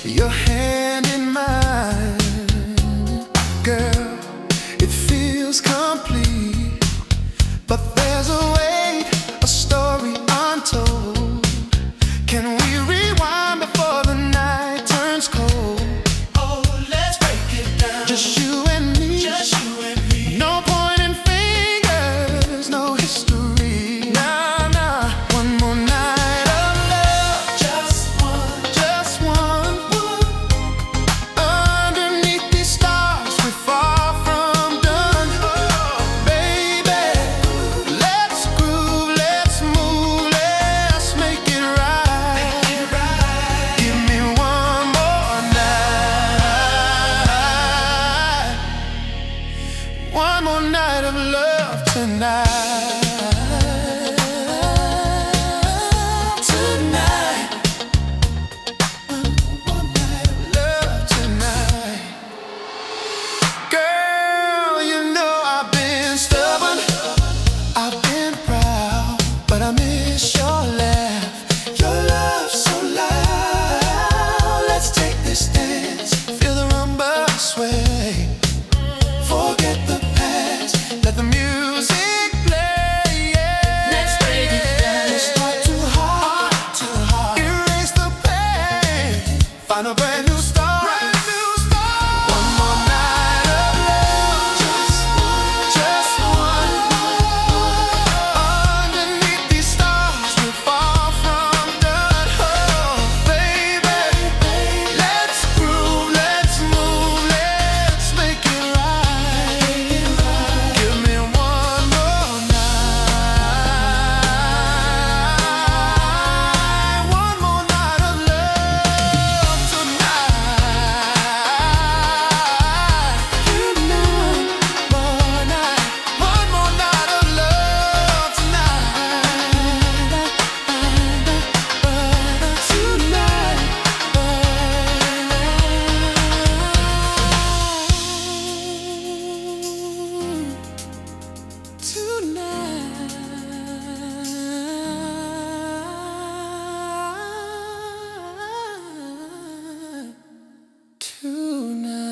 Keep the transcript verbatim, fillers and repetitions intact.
Your hand in mine, girl, it feels complete. But there's a weight, a story untold. Can we rewind before the night turns cold? Oh, let's break it down. Just you and me, Just you and me. no pointing fingers, no history. Nah, nah, one more night of love. Just one, Just one. Underneath these stars, we're far from done. Baby, let's groove, let's move, let's make it right. make it right. Give me one more night, one more night of love tonight. Tonight, one night of love tonight. Girl, you know I've been stubborn, I've been proud, but I miss your laugh, your love so loud. Let's take this dance, feel the rumba sway. Forget the past, let the music play. Yeah. Let's break it down. Let's start too hard, too hard. Erase the pain, find a brand new start. Brand new start. One more night of love, just one, just one. Underneath these stars, we're far from done. Oh, baby, let's groove, let's move, let's make it right. Give me one more night, one more night of love tonight. Tonight, more night, one more night of love tonight. Tonight.